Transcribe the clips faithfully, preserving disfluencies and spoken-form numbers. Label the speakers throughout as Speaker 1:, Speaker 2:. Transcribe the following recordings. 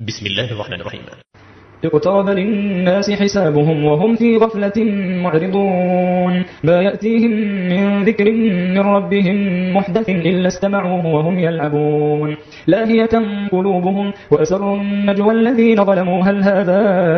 Speaker 1: بسم الله الرحمن الرحيم.
Speaker 2: اقترب للناس حسابهم وهم في غفلة معرضون ما يأتيهم من ذكر من ربهم محدث إلا استمعوه وهم يلعبون لاهية قلوبهم وأسروا النجوى الذين ظلموا هل هذا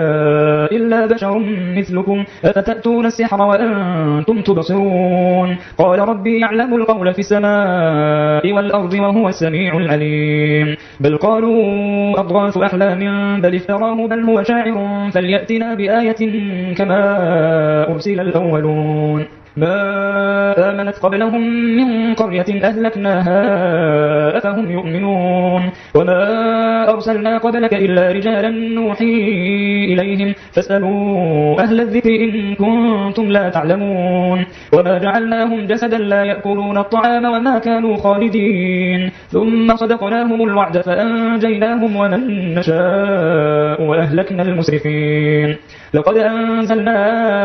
Speaker 2: إلا بشر مثلكم أفتأتون السحر وأنتم تبصرون قال ربي يعلم القول في السماء والأرض وهو السميع العليم بل قالوا أضغاث أحلام بل افتراه بل هو شاعر فليأتنا بآية كما أرسل الأولون ما آمنت قبلهم من قرية أهلكناها أفهم يؤمنون وما أرسلنا قبلك إلا رجالا نوحي إليهم فاسألوا أهل الذكر إن كنتم لا تعلمون وما جعلناهم جسدا لا يأكلون الطعام وما كانوا خالدين ثم صدقناهم الوعد فأنجيناهم ومن نشاء وأهلكنا المسرفين لقد أنزلنا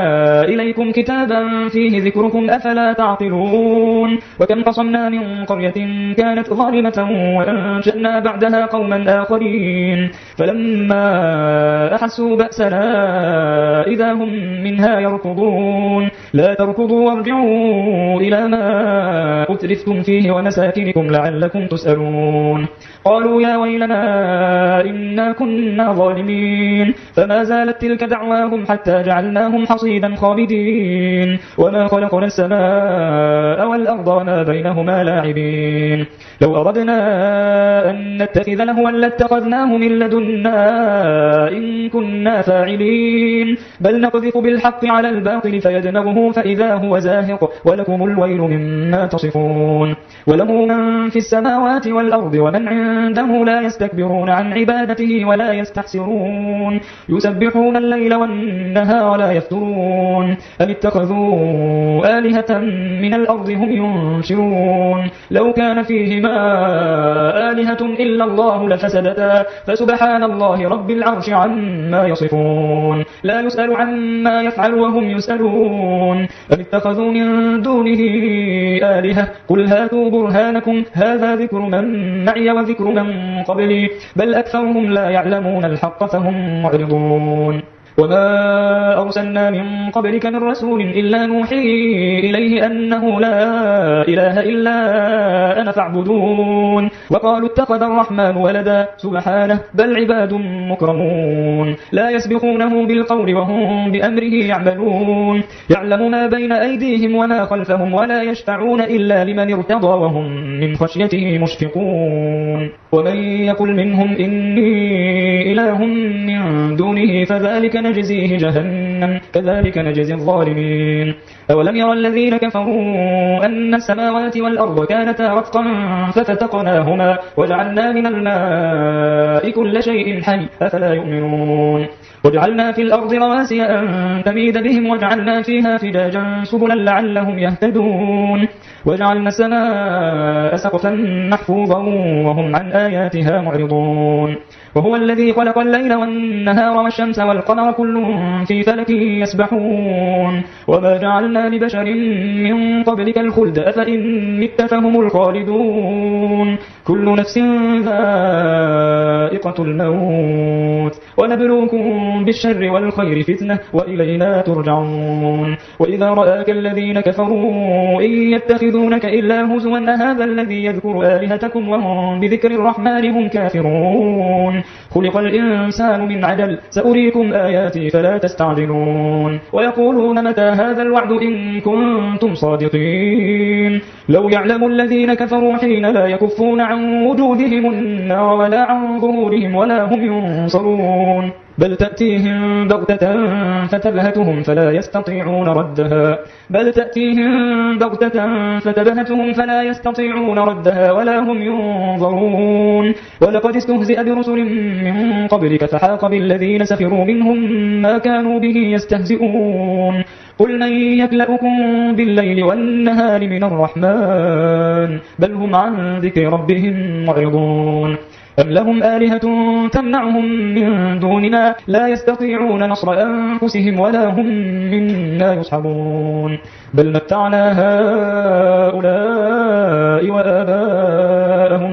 Speaker 2: إليكم كتابا فيه ذكركم أفلا تعقلون وكم قصمنا من قرية كانت ظالمة وأنشأنا بعدها قوما آخرين فلما أحسوا بأسنا إذا هم منها يركضون لا تركضوا وارجعوا إلى ما أترفتم فيه ومساكنكم لعلكم تسألون قالوا يا ويلنا إنا كنا ظالمين فما زالت تلك دعواهم حتى جعلناهم حصيدا خالدين وما خلقنا السماء والأرض وما بينهما لاعبين لو أردنا أن نتخذ لهوا لاتخذناه من لدنا إن كنا فاعلين بل نقذف بالحق على الباطل فيدمغه فإذا هو زاهق ولكم الويل مما تصفون وله من في السماوات والأرض ومن عنده لا يستكبرون عن عبادته ولا يستحسرون يسبحون الليل والنهار لا يفترون أم اتخذوا آلهة من الأرض هم ينشرون لو كان فيهما آلهة إلا الله لفسدتا فسبحان الله رب العرش عما يصفون لا يسأل عما يفعل وهم يسألون أم اتخذوا من دونه آلهة قل هاتوا برهانكم هذا ذكر من معي وذكر من قبلي بل أكثرهم لا يعلمون الحق فهم معرضون وما أرسلنا من قبلك من رسول إلا نوحي إليه أنه لا إله إلا أنا فاعبدون وقالوا اتخذ الرحمن ولدا سبحانه بل عباد مكرمون لا يسبقونه بالقول وهم بأمره يعملون يعلم ما بين أيديهم وما خلفهم ولا يشفعون إلا لمن ارتضى وهم من خشيته مشفقون ومن يقل منهم إني إله من دونه فذلك نجزيه جهنم كذلك نجزي الظالمين أولم يرى الذين كفروا أن السماوات والأرض كانتا رتقا ففتقناهما وجعلنا من الماء كل شيء حي أفلا يؤمنون وجعلنا في الأرض رواسي أن تميد بهم وجعلنا فيها فجاجا سبلا لعلهم يهتدون وجعلنا السماء سقفا محفوظا وهم عن آياتها معرضون وهو الذي خلق الليل والنهار والشمس والقمر كل في فلك يسبحون وما جعلنا لبشر من قبلك الخلد أفإن مت فهم الخالدون كل نفس ذائقة الموت ونبلوكم بالشر والخير فتنة وإلينا ترجعون وإذا رآك الذين كفروا إن يتخذونك إلا هزوا هذا الذي يذكر آلهتكم وهم بذكر الرحمن هم كافرون خلق الإنسان من عجل سأريكم آياتي فلا تستعجلون ويقولون متى هذا الوعد إن كنتم صادقين لو يعلم الذين كفروا حين لا يكفون عن وجوههم النار ولا عن ظهورهم ولا هم ينصرون بل تأتيهم بغتة فتبهتهم فلا يستطيعون ردها بل تأتيهم بغتة فتبهتهم فلا يستطيعون ردها ولا هم ينظرون ولقد استهزئ برسل من قبلك فحاق بالذين سخروا منهم ما كانوا به يستهزئون قل من يكلأكم بالليل والنهار من الرحمن بل هم عن ذكر ربهم معرضون أم لهم آلهة تمنعهم من دوننا لا يستطيعون نصر أنفسهم ولا هم منا يصحبون بل متعنا هؤلاء وآباءهم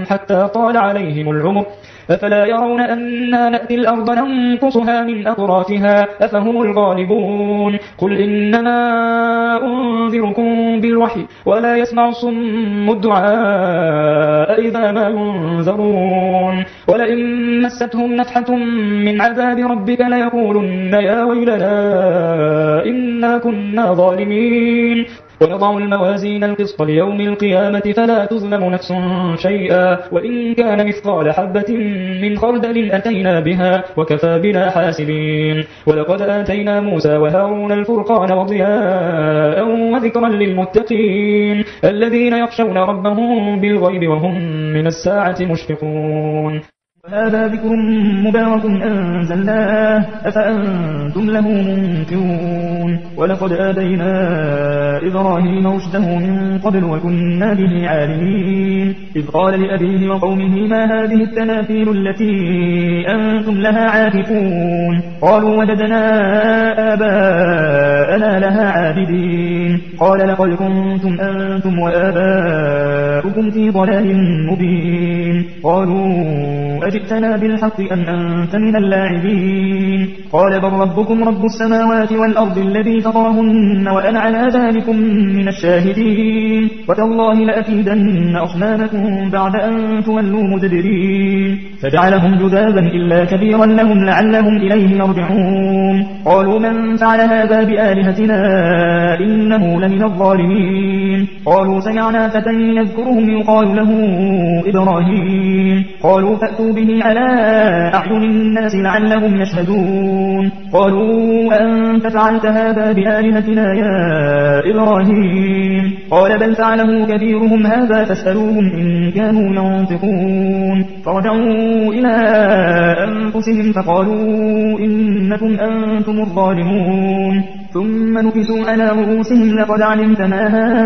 Speaker 2: حتى طال عليهم العمر أفلا يرون أنا نأتي الأرض ننقصها من أطرافها أفهم الغالبون قل إنما أنذركم بالوحي ولا يسمع الصم الدعاء إذا ما ينذرون ولئن مستهم نفحة من عذاب ربك ليقولن يا ويلنا إنا كنا ظالمين ونضع الموازين القسط ليوم القيامة فلا تظلم نفس شيئا وإن كان مثقال حبة من خردل أتينا بها وكفى بنا حاسبين ولقد آتينا موسى وهارون الفرقان وضياء وذكرا للمتقين الذين يخشون ربهم بالغيب وهم من الساعة مشفقون
Speaker 1: هذا ذكر مبارك أنزلناه أفأنتم له منكرون ولقد آتينا إبراهيم رشده من قبل وكنا به عالمين إذ قال لأبيه وقومه ما هذه التماثيل التي أنتم لها عاكفون قالوا وجدنا آباءنا لها عابدين قال لقد كنتم أنتم وآباؤكم في ضلال مبين قالوا أجئتنا بالحق أم أنت من اللاعبين قال بل ربكم رب السماوات والأرض الذي فطرهن وأنا على ذلكم من الشاهدين وتالله لأكيدن أصنامكم بعد أن تولوا مدبرين فجعلهم جذابا إلا كبيرا لهم لعلهم إليه يرجعون قالوا من فعل هذا بآلهتنا إنه لمن الظالمين قالوا سمعنا فتى يذكرهم يقال له إبراهيم قالوا فأتوا به على أعين الناس لعلهم يشهدون قالوا أنت فعلت هذا بآلهتنا يا إبراهيم قال بل فعله كبيرهم هذا فاسألوهم إن كانوا ينطقون فرجعوا إلى أنفسهم فقالوا إنكم أنتم الظالمون ثم نكسوا على رؤوسهم لقد علمت ما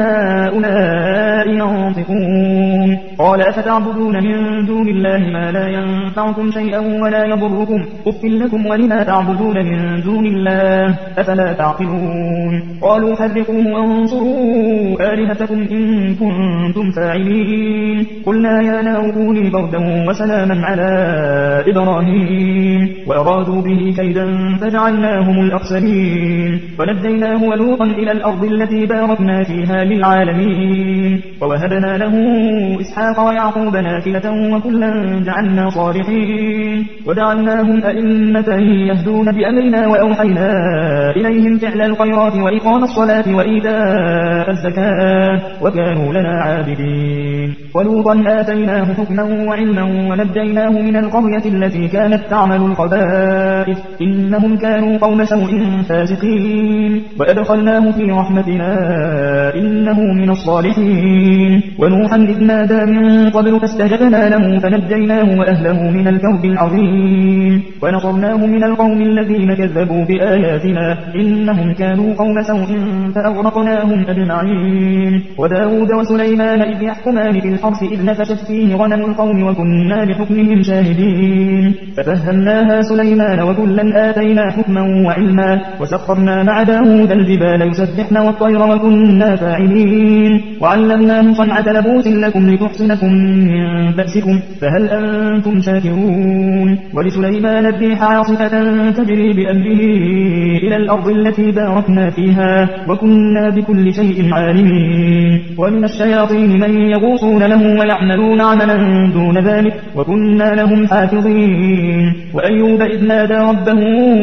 Speaker 1: هؤلاء ينطقون قال أفتعبدون من دون الله ما لا ينفعكم شيئا ولا يضركم أف لكم ولما تعبدون من دون الله أفلا تعقلون قالوا حرقوه وانصروا آلهتكم إن كنتم فاعلين قلنا يا نار كوني بردا وسلاما على إبراهيم وأرادوا به كيدا فجعلناهم الأخسرين ونجيناه ولوطا إلى الأرض التي باركنا فيها للعالمين ووهبنا له إسحاق ويعقوب نافلة وكلا جعلنا صالحين وجعلناهم أئمة يهدون بأمرنا وأوحينا إليهم فعل الخيرات وإقام الصلاة وإيتاء الزكاة وكانوا لنا عابدين ولوطا آتيناه حكما وعلما ونجيناه من القرية التي كانت تعمل الخبائث إنهم كانوا قوم سوء فاسقين وأدخلناه في رحمتنا إنه من الصالحين ونوحا إذ نادى من قبل فاستجبنا له فنجيناه وأهله من الكرب العظيم ونصرناه من القوم الذين كذبوا بآياتنا إنهم كانوا قوم سوء فأغرقناهم أجمعين وداود وسليمان إذ يحكمان في الحرث إذ نفشت فيه غنم القوم وكنا بحكمهم شاهدين ففهمناها سليمان وكلا آتينا حكما وعلما وسخرنا مع داود الجبال يسبحن والطير وكنا فاعلين وعلمناه صنعة لبوس لكم لتحصنكم من بأسكم فهل أنتم شاكرون ولسليمان الريح عاصفة تجري بأمره إلى الأرض التي باركنا فيها وكنا بكل شيء عالمين ومن الشياطين من يغوصون له ويعملون عملا دون ذلك وكنا لهم حافظين وأيوب إذ نادى ربه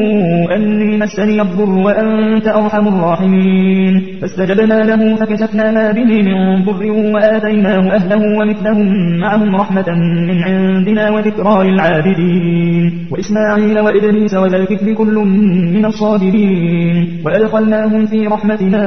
Speaker 1: أني مسني الضر وأنت أرحم الراحمين فاستجبنا له فكشفنا ما به من ضر وآتيناه أهله ومثلهم معهم رحمة من عندنا وذكرى للعابدين وإسماعيل وإدريس وذا الكفل كل من الصابرين وأدخلناهم في رحمتنا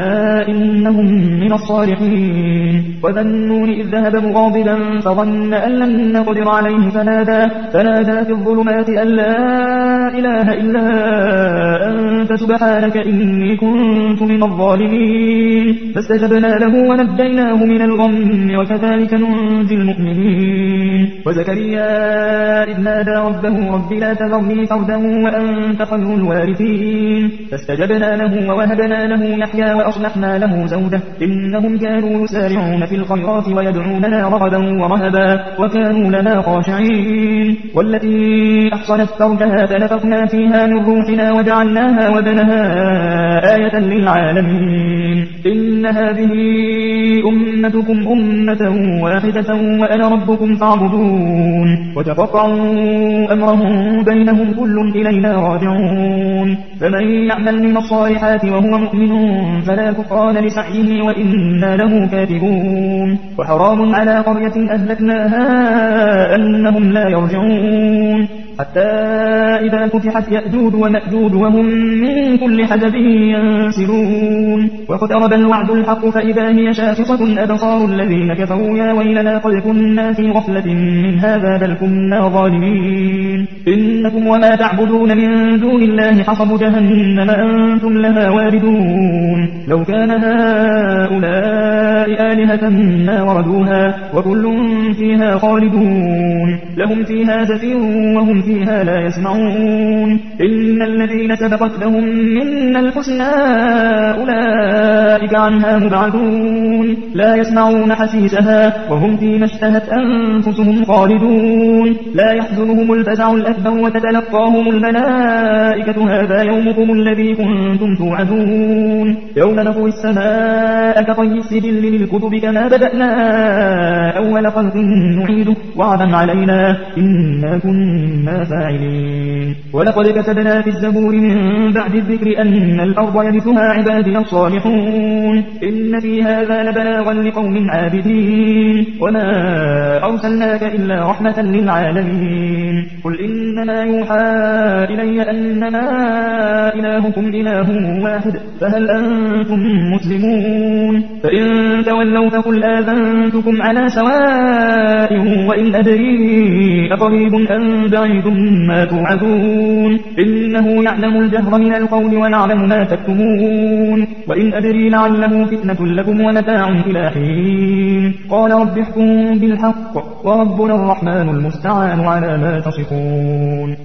Speaker 1: إنهم من الصالحين وذا النون إذ ذهب مغاضبا فظن أن لن نقدر عليه فنادى, فنادى في الظلمات أن لا إله إلا أنت سبحانك إني كنت من الظالمين فاستجبنا له ونجيناه من الغم وكذلك ننجي المؤمنين وزكريا إذ نادى ربه رب لا تذرني فردا وأنت خير الوارثين فاستجبنا له ووهبنا له يحيى وأصلحنا له زوجه إنهم كانوا يسارعون في الخيرات ويدعوننا رغبا ورهبا وكانوا لنا خاشعين والتي أحصنت فرجها فنفخنا فيها من روحنا وجعلناها وابنها آية للعالمين إن هذه أمتكم أمة واحدة وأنا ربكم فاعبدون وتقطعوا أمرهم بينهم كل إلينا راجعون فمن يعمل من الصالحات وهو مؤمن فلا كفران لسعيه وإنا له كاتبون وحرام على قرية أهلكناها أنهم لا يرجعون حتى إذا فتحت يأجوج ومأجوج وهم من كل حدب ينسلون واقترب الوعد الحق فإذا هي شاخصة أبصار الذين كفروا يا ويلنا قد كنا في غفلة من هذا بل كنا ظالمين إنكم وما تعبدون من دون الله حصب جهنم أنتم لها واردون لو كان هؤلاء آلهة ما وردوها وكل فيها خالدون لهم فيها زفير وهم فيها لا يسمعون إن الذين سبقت لهم منا الحسنى أولئك عنها مبعدون لا يسمعون حسيسها وهم فيما اشتهت أنفسهم خالدون لا يحزنهم الفزع الأكبر وتتلقاهم الملائكة هذا يومكم الذي كنتم توعدون يوم نطوي السماء كطي السجل للكتب كما بدأنا أول خلق نعيده وعدا علينا إنا كنا فاعلين ولقد كتبنا في الزبور من بعد الذكر أن الأرض يرثها عبادي الصالحون إن في هذا لبلاغا لقوم عابدين وما أرسلناك إلا رحمة للعالمين قل إنما يوحى إلي أنما إلهكم إله واحد فهل أنتم مسلمون فإن تولوا فقل آذنتكم على سواء وإن أدري أقريب أم بعيد ما توعدون إنه يعلم الجهر من القول ويعلم ما تكتمون وإن أدري لعله فتنة لكم ومتاع إلى حين قال رب احكم بالحق وربنا الرحمن المستعان على ما تصفون